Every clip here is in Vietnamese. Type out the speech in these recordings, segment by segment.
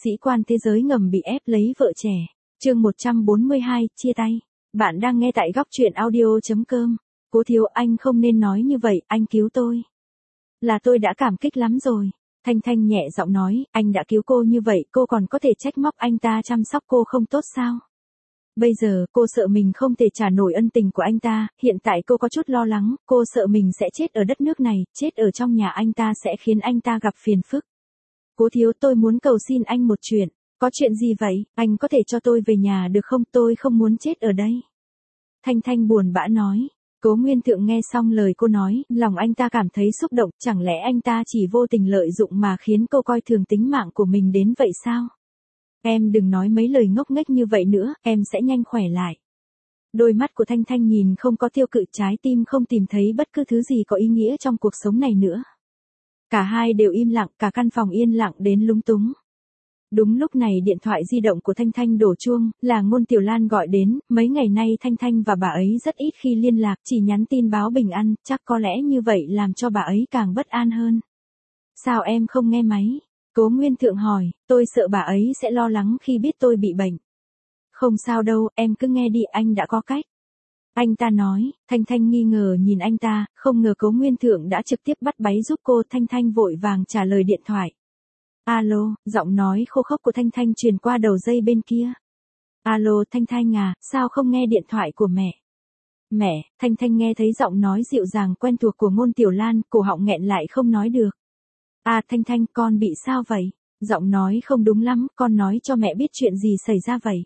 Sĩ quan thế giới ngầm bị ép lấy vợ trẻ. Chương 142, chia tay. Bạn đang nghe tại góc truyện audio.com. Cố Thiếu, anh không nên nói như vậy, anh cứu tôi. Là tôi đã cảm kích lắm rồi. Thanh Thanh nhẹ giọng nói, anh đã cứu cô như vậy, cô còn có thể trách móc anh ta chăm sóc cô không tốt sao? Bây giờ, cô sợ mình không thể trả nổi ân tình của anh ta, hiện tại cô có chút lo lắng, cô sợ mình sẽ chết ở đất nước này, chết ở trong nhà anh ta sẽ khiến anh ta gặp phiền phức. Cố Thiếu, tôi muốn cầu xin anh một chuyện. Có chuyện gì vậy? Anh có thể cho tôi về nhà được không? Tôi không muốn chết ở đây. Thanh Thanh buồn bã nói. Cố Nguyên Thượng nghe xong lời cô nói, lòng anh ta cảm thấy xúc động, chẳng lẽ anh ta chỉ vô tình lợi dụng mà khiến cô coi thường tính mạng của mình đến vậy sao? Em đừng nói mấy lời ngốc nghếch như vậy nữa, em sẽ nhanh khỏe lại. Đôi mắt của Thanh Thanh nhìn không có tiêu cự, trái tim không tìm thấy bất cứ thứ gì có ý nghĩa trong cuộc sống này nữa. Cả hai đều im lặng, cả căn phòng yên lặng đến lúng túng. Đúng lúc này điện thoại di động của Thanh Thanh đổ chuông, là Ngôn Tiểu Lan gọi đến, mấy ngày nay Thanh Thanh và bà ấy rất ít khi liên lạc, chỉ nhắn tin báo bình an, chắc có lẽ như vậy làm cho bà ấy càng bất an hơn. Sao em không nghe máy? Cố Nguyên Thượng hỏi, tôi sợ bà ấy sẽ lo lắng khi biết tôi bị bệnh. Không sao đâu, em cứ nghe đi, anh đã có cách. Anh ta nói. Thanh Thanh nghi ngờ nhìn anh ta, không ngờ Cố Nguyên Thượng đã trực tiếp bắt váy giúp cô. Thanh Thanh vội vàng trả lời điện thoại. Alo, giọng nói khô khốc của Thanh Thanh truyền qua đầu dây bên kia. Alo Thanh Thanh à, sao không nghe điện thoại của mẹ? Mẹ, Thanh Thanh nghe thấy giọng nói dịu dàng quen thuộc của Ngôn Tiểu Lan, cổ họng nghẹn lại không nói được. À Thanh Thanh, con bị sao vậy? Giọng nói không đúng lắm, con nói cho mẹ biết chuyện gì xảy ra vậy.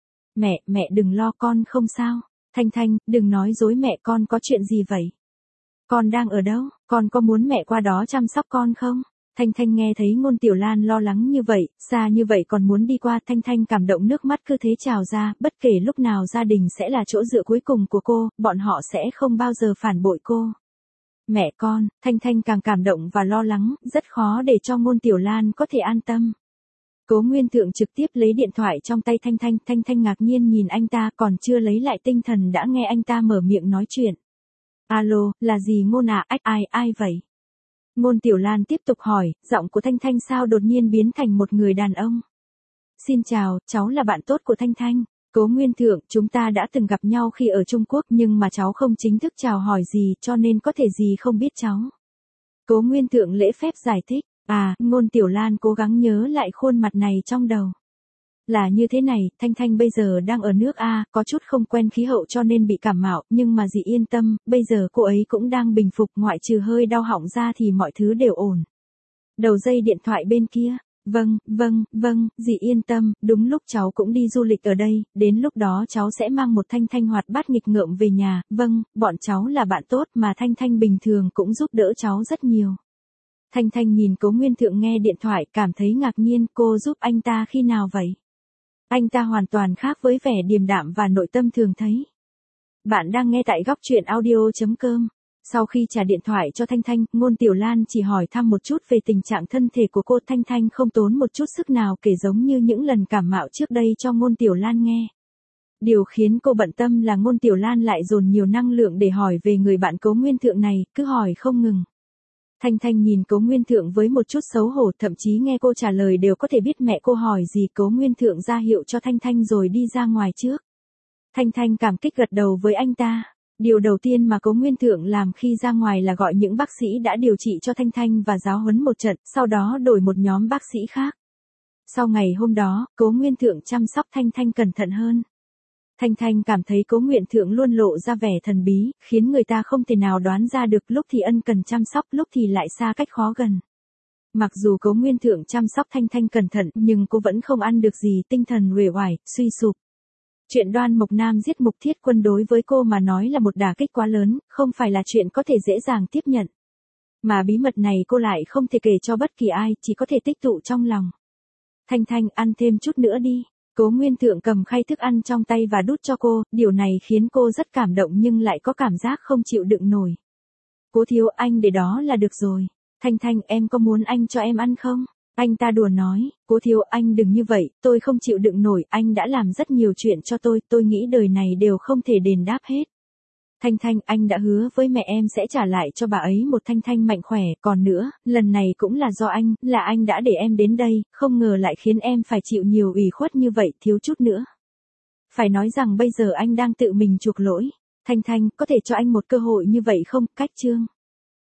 Mẹ đừng lo, con không sao. Thanh Thanh, đừng nói dối mẹ, con có chuyện gì vậy? Con đang ở đâu? Con có muốn mẹ qua đó chăm sóc con không? Thanh Thanh nghe thấy Ngôn Tiểu Lan lo lắng như vậy, xa như vậy còn muốn đi qua, Thanh Thanh cảm động nước mắt cứ thế trào ra, bất kể lúc nào gia đình sẽ là chỗ dựa cuối cùng của cô, bọn họ sẽ không bao giờ phản bội cô. Mẹ con, Thanh Thanh càng cảm động và lo lắng, rất khó để cho Ngôn Tiểu Lan có thể an tâm. Cố Nguyên Thượng trực tiếp lấy điện thoại trong tay Thanh Thanh, Thanh Thanh ngạc nhiên nhìn anh ta, còn chưa lấy lại tinh thần đã nghe anh ta mở miệng nói chuyện. Alo, là gì Ngôn à, ai vậy? Ngôn Tiểu Lan tiếp tục hỏi, giọng của Thanh Thanh sao đột nhiên biến thành một người đàn ông. Xin chào, cháu là bạn tốt của Thanh Thanh. Cố Nguyên Thượng, chúng ta đã từng gặp nhau khi ở Trung Quốc nhưng mà cháu không chính thức chào hỏi gì cho nên có thể gì không biết cháu. Cố Nguyên Thượng lễ phép giải thích. À, Ngôn Tiểu Lan cố gắng nhớ lại khuôn mặt này trong đầu. Là như thế này, Thanh Thanh bây giờ đang ở nước A, có chút không quen khí hậu cho nên bị cảm mạo, nhưng mà dì yên tâm, bây giờ cô ấy cũng đang bình phục, ngoại trừ hơi đau họng ra thì mọi thứ đều ổn. Đầu dây điện thoại bên kia. Vâng, dì yên tâm, đúng lúc cháu cũng đi du lịch ở đây, đến lúc đó cháu sẽ mang một Thanh Thanh hoạt bát nghịch ngợm về nhà, vâng, bọn cháu là bạn tốt mà Thanh Thanh bình thường cũng giúp đỡ cháu rất nhiều. Thanh Thanh nhìn Cố Nguyên Thượng nghe điện thoại, cảm thấy ngạc nhiên, cô giúp anh ta khi nào vậy? Anh ta hoàn toàn khác với vẻ điềm đạm và nội tâm thường thấy. Bạn đang nghe tại góc truyện audio.com. Sau khi trả điện thoại cho Thanh Thanh, Ngôn Tiểu Lan chỉ hỏi thăm một chút về tình trạng thân thể của cô. Thanh Thanh không tốn một chút sức nào kể giống như những lần cảm mạo trước đây cho Ngôn Tiểu Lan nghe. Điều khiến cô bận tâm là Ngôn Tiểu Lan lại dồn nhiều năng lượng để hỏi về người bạn Cố Nguyên Thượng này, cứ hỏi không ngừng. Thanh Thanh nhìn Cố Nguyên Thượng với một chút xấu hổ, thậm chí nghe cô trả lời đều có thể biết mẹ cô hỏi gì. Cố Nguyên Thượng ra hiệu cho Thanh Thanh rồi đi ra ngoài trước. Thanh Thanh cảm kích gật đầu với anh ta. Điều đầu tiên mà Cố Nguyên Thượng làm khi ra ngoài là gọi những bác sĩ đã điều trị cho Thanh Thanh và giáo huấn một trận, sau đó đổi một nhóm bác sĩ khác. Sau ngày hôm đó, Cố Nguyên Thượng chăm sóc Thanh Thanh cẩn thận hơn. Thanh Thanh cảm thấy Cố Nguyên Thượng luôn lộ ra vẻ thần bí, khiến người ta không thể nào đoán ra được, lúc thì ân cần chăm sóc, lúc thì lại xa cách khó gần. Mặc dù Cố Nguyên Thượng chăm sóc Thanh Thanh cẩn thận, nhưng cô vẫn không ăn được gì, tinh thần uể oải, suy sụp. Chuyện Đoan Mộc Nam giết Mục Thiết Quân đối với cô mà nói là một đả kích quá lớn, không phải là chuyện có thể dễ dàng tiếp nhận. Mà bí mật này cô lại không thể kể cho bất kỳ ai, chỉ có thể tích tụ trong lòng. Thanh Thanh, ăn thêm chút nữa đi. Cố Nguyên Thượng cầm khay thức ăn trong tay và đút cho cô, điều này khiến cô rất cảm động nhưng lại có cảm giác không chịu đựng nổi. Cố Thiếu, anh để đó là được rồi. Thanh Thanh, em có muốn anh cho em ăn không? Anh ta đùa nói, Cố Thiếu, anh đừng như vậy, tôi không chịu đựng nổi, anh đã làm rất nhiều chuyện cho tôi nghĩ đời này đều không thể đền đáp hết. Thanh Thanh, anh đã hứa với mẹ em sẽ trả lại cho bà ấy một Thanh Thanh mạnh khỏe, còn nữa, lần này cũng là do anh, là anh đã để em đến đây, không ngờ lại khiến em phải chịu nhiều ủy khuất như vậy, thiếu chút nữa. Phải nói rằng bây giờ anh đang tự mình chuộc lỗi. Thanh Thanh, có thể cho anh một cơ hội như vậy không, Cách Trương.